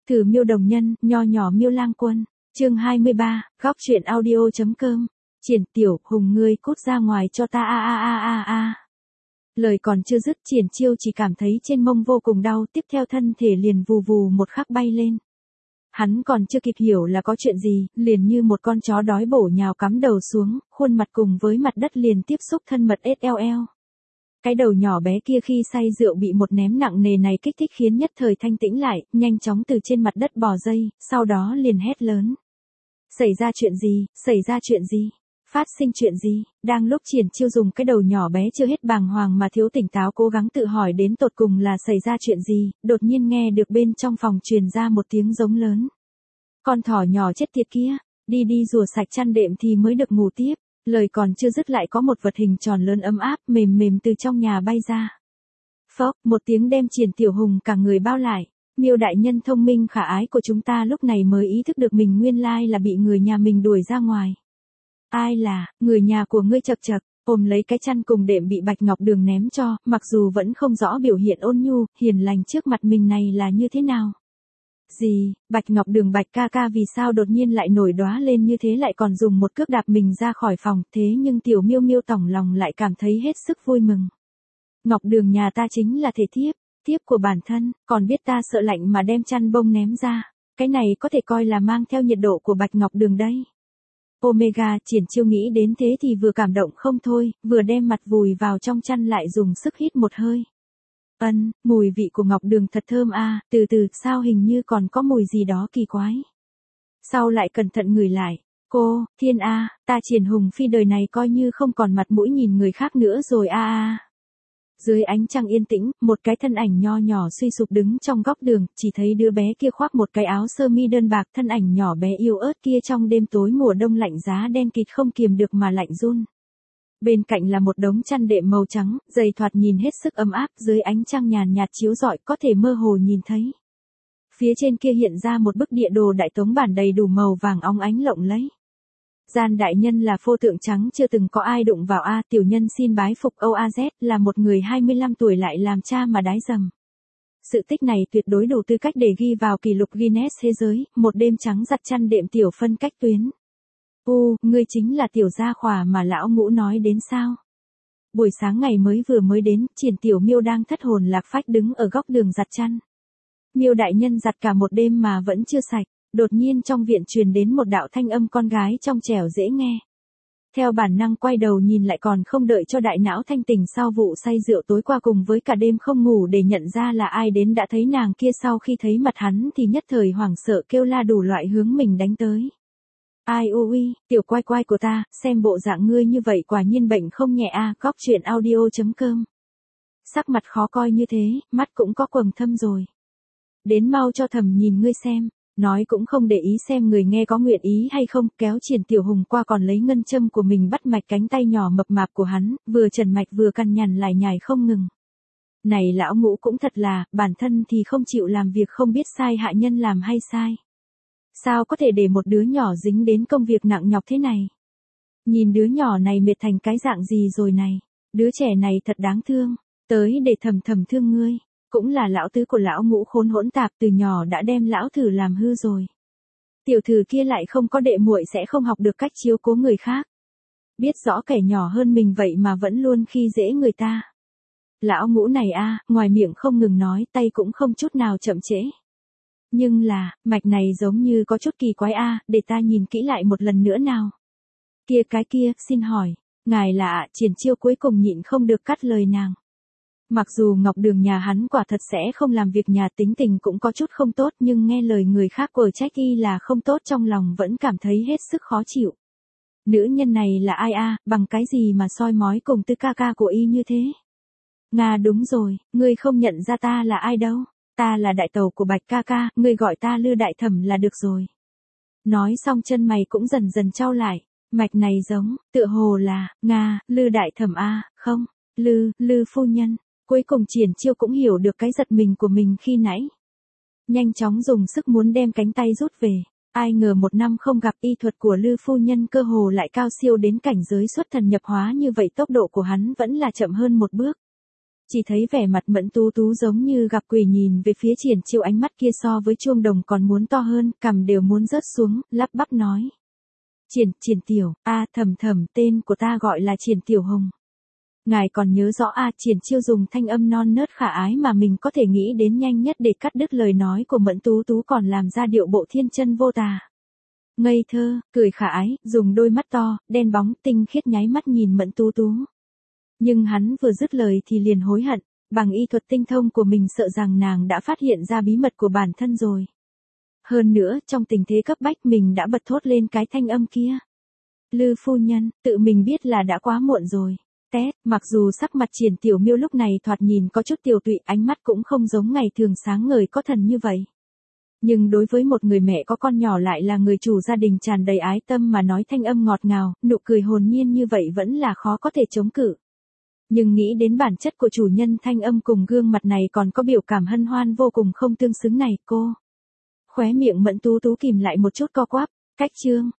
Từ Miêu Đồng Nhân, nho nhỏ Miêu Lang Quân, chương 23, góc truyện audio.com. Triển Tiểu Hùng, ngươi cút ra ngoài cho ta a. Lời còn chưa dứt, Triển Chiêu chỉ cảm thấy trên mông vô cùng đau, tiếp theo thân thể liền vù vù một khắc bay lên. Hắn còn chưa kịp hiểu là có chuyện gì, liền như một con chó đói bổ nhào cắm đầu xuống, khuôn mặt cùng với mặt đất liền tiếp xúc thân mật SLL. Cái đầu nhỏ bé kia khi say rượu bị một ném nặng nề này kích thích khiến nhất thời thanh tĩnh lại, nhanh chóng từ trên mặt đất bò dậy, sau đó liền hét lớn. Xảy ra chuyện gì, xảy ra chuyện gì, phát sinh chuyện gì, đang lúc Triển Chiêu dùng cái đầu nhỏ bé chưa hết bàng hoàng mà thiếu tỉnh táo cố gắng tự hỏi đến tột cùng là xảy ra chuyện gì, đột nhiên nghe được bên trong phòng truyền ra một tiếng giống lớn. Con thỏ nhỏ chết tiệt kia, đi rửa sạch chăn đệm thì mới được ngủ tiếp. Lời còn chưa dứt lại có một vật hình tròn lớn ấm áp mềm từ trong nhà bay ra. Phốc, một tiếng đem Triển Tiểu Hùng cả người bao lại. Miêu đại nhân thông minh khả ái của chúng ta lúc này mới ý thức được mình nguyên lai là bị người nhà mình đuổi ra ngoài. Ai là, người nhà của ngươi? Chậc chậc, ôm lấy cái chăn cùng đệm bị Bạch Ngọc Đường ném cho, mặc dù vẫn không rõ biểu hiện ôn nhu, hiền lành trước mặt mình này là như thế nào. Gì, Bạch Ngọc Đường Bạch ca ca vì sao đột nhiên lại nổi đóa lên như thế, lại còn dùng một cước đạp mình ra khỏi phòng, thế nhưng Tiểu Miêu Miêu tỏng lòng lại cảm thấy hết sức vui mừng. Ngọc Đường nhà ta chính là thể thiếp của bản thân, còn biết ta sợ lạnh mà đem chăn bông ném ra, cái này có thể coi là mang theo nhiệt độ của Bạch Ngọc Đường đây. Omega, Triển Chiêu nghĩ đến thế thì vừa cảm động không thôi, vừa đem mặt vùi vào trong chăn lại dùng sức hít một hơi. Mùi vị của Ngọc Đường thật thơm a, từ sao hình như còn có mùi gì đó kỳ quái. Sau lại cẩn thận ngửi lại, cô, thiên a, ta Triển Hùng Phi đời này coi như không còn mặt mũi nhìn người khác nữa rồi a. Dưới ánh trăng yên tĩnh, một cái thân ảnh nho nhỏ suy sụp đứng trong góc đường, chỉ thấy đứa bé kia khoác một cái áo sơ mi đơn bạc, thân ảnh nhỏ bé yếu ớt kia trong đêm tối mùa đông lạnh giá đen kịt không kiềm được mà lạnh run. Bên cạnh là một đống chăn đệm màu trắng, dày thoạt nhìn hết sức ấm áp, dưới ánh trăng nhàn nhạt chiếu rọi có thể mơ hồ nhìn thấy. Phía trên kia hiện ra một bức địa đồ Đại Tống bản đầy đủ màu vàng óng ánh lộng lẫy. Gian đại nhân là pho tượng trắng chưa từng có ai đụng vào a, tiểu nhân xin bái phục OAZ, là một người 25 tuổi lại làm cha mà đái dầm. Sự tích này tuyệt đối đủ tư cách để ghi vào kỷ lục Guinness thế giới, một đêm trắng giặt chăn đệm tiểu phân cách tuyến. Ngươi chính là tiểu gia khỏa mà lão Ngũ nói đến sao? Buổi sáng ngày vừa mới đến, Triển Tiểu Miêu đang thất hồn lạc phách đứng ở góc đường giặt chăn. Miêu đại nhân giặt cả một đêm mà vẫn chưa sạch, đột nhiên trong viện truyền đến một đạo thanh âm con gái trong trẻo dễ nghe. Theo bản năng quay đầu nhìn lại, còn không đợi cho đại não thanh tỉnh sau vụ say rượu tối qua cùng với cả đêm không ngủ để nhận ra là ai đến, đã thấy nàng kia sau khi thấy mặt hắn thì nhất thời hoảng sợ kêu la đủ loại hướng mình đánh tới. Ai ui, tiểu quai quai của ta, xem bộ dạng ngươi như vậy quả nhiên bệnh không nhẹ a. Góc truyện audio.com. Sắc mặt khó coi như thế, mắt cũng có quầng thâm rồi. Đến mau cho thầm nhìn ngươi xem, nói cũng không để ý xem người nghe có nguyện ý hay không, kéo Triển Tiểu Hùng qua còn lấy ngân châm của mình bắt mạch cánh tay nhỏ mập mạp của hắn, vừa trần mạch vừa căn nhằn lải nhải không ngừng. Này lão Ngũ cũng thật là, bản thân thì không chịu làm việc không biết sai hạ nhân làm hay sai. Sao có thể để một đứa nhỏ dính đến công việc nặng nhọc thế này? Nhìn đứa nhỏ này mệt thành cái dạng gì rồi này, đứa trẻ này thật đáng thương, tới để thầm thương ngươi, cũng là lão tứ của lão Ngũ khốn hỗn tạp, từ nhỏ đã đem lão thử làm hư rồi. Tiểu thử kia lại không có đệ muội sẽ không học được cách chiếu cố người khác. Biết rõ kẻ nhỏ hơn mình vậy mà vẫn luôn khi dễ người ta. Lão Ngũ này a, ngoài miệng không ngừng nói, tay cũng không chút nào chậm trễ. Nhưng là, mạch này giống như có chút kỳ quái a, để ta nhìn kỹ lại một lần nữa nào. Cái kia, xin hỏi, ngài là ạ? Triển Chiêu cuối cùng nhịn không được cắt lời nàng. Mặc dù Ngọc Đường nhà hắn quả thật sẽ không làm việc nhà, tính tình cũng có chút không tốt, nhưng nghe lời người khác quở trách y là không tốt, trong lòng vẫn cảm thấy hết sức khó chịu. Nữ nhân này là ai a, bằng cái gì mà soi mói cùng tư ca ca của y như thế? Nga đúng rồi, ngươi không nhận ra ta là ai đâu. Ta là đại tẩu của Bạch ca ca, ngươi gọi ta Lư đại thẩm là được rồi. Nói xong chân mày cũng dần dần trao lại, mạch này giống, tựa hồ là, Nga, Lư đại thẩm a, không, Lư phu nhân. Cuối cùng Triển Chiêu cũng hiểu được cái giật mình của mình khi nãy. Nhanh chóng dùng sức muốn đem cánh tay rút về, ai ngờ một năm không gặp, y thuật của Lư phu nhân cơ hồ lại cao siêu đến cảnh giới xuất thần nhập hóa như vậy, tốc độ của hắn vẫn là chậm hơn một bước. Chỉ thấy vẻ mặt Mẫn Tú Tú giống như gặp quỷ nhìn về phía Triển Chiêu, ánh mắt kia so với chuông đồng còn muốn to hơn, cằm đều muốn rớt xuống, lắp bắp nói. Triển tiểu, thầm, tên của ta gọi là Triển Tiểu Hồng. Ngài còn nhớ rõ Triển Chiêu dùng thanh âm non nớt khả ái mà mình có thể nghĩ đến nhanh nhất để cắt đứt lời nói của Mẫn Tú Tú, còn làm ra điệu bộ thiên chân vô tà. Ngây thơ, cười khả ái, dùng đôi mắt to, đen bóng, tinh khiết nháy mắt nhìn Mẫn Tú Tú. Nhưng hắn vừa dứt lời thì liền hối hận, bằng y thuật tinh thông của mình sợ rằng nàng đã phát hiện ra bí mật của bản thân rồi. Hơn nữa, trong tình thế cấp bách mình đã bật thốt lên cái thanh âm kia. Lư phu nhân, tự mình biết là đã quá muộn rồi. Mặc dù sắc mặt Triển Tiểu Miêu lúc này thoạt nhìn có chút tiều tụy, ánh mắt cũng không giống ngày thường sáng ngời có thần như vậy. Nhưng đối với một người mẹ có con nhỏ lại là người chủ gia đình tràn đầy ái tâm mà nói thanh âm ngọt ngào, nụ cười hồn nhiên như vậy vẫn là khó có thể chống cự. Nhưng nghĩ đến bản chất của chủ nhân thanh âm cùng gương mặt này còn có biểu cảm hân hoan vô cùng không tương xứng này, khóe miệng Mẫn Tú Tú kìm lại một chút co quắp, cách chương.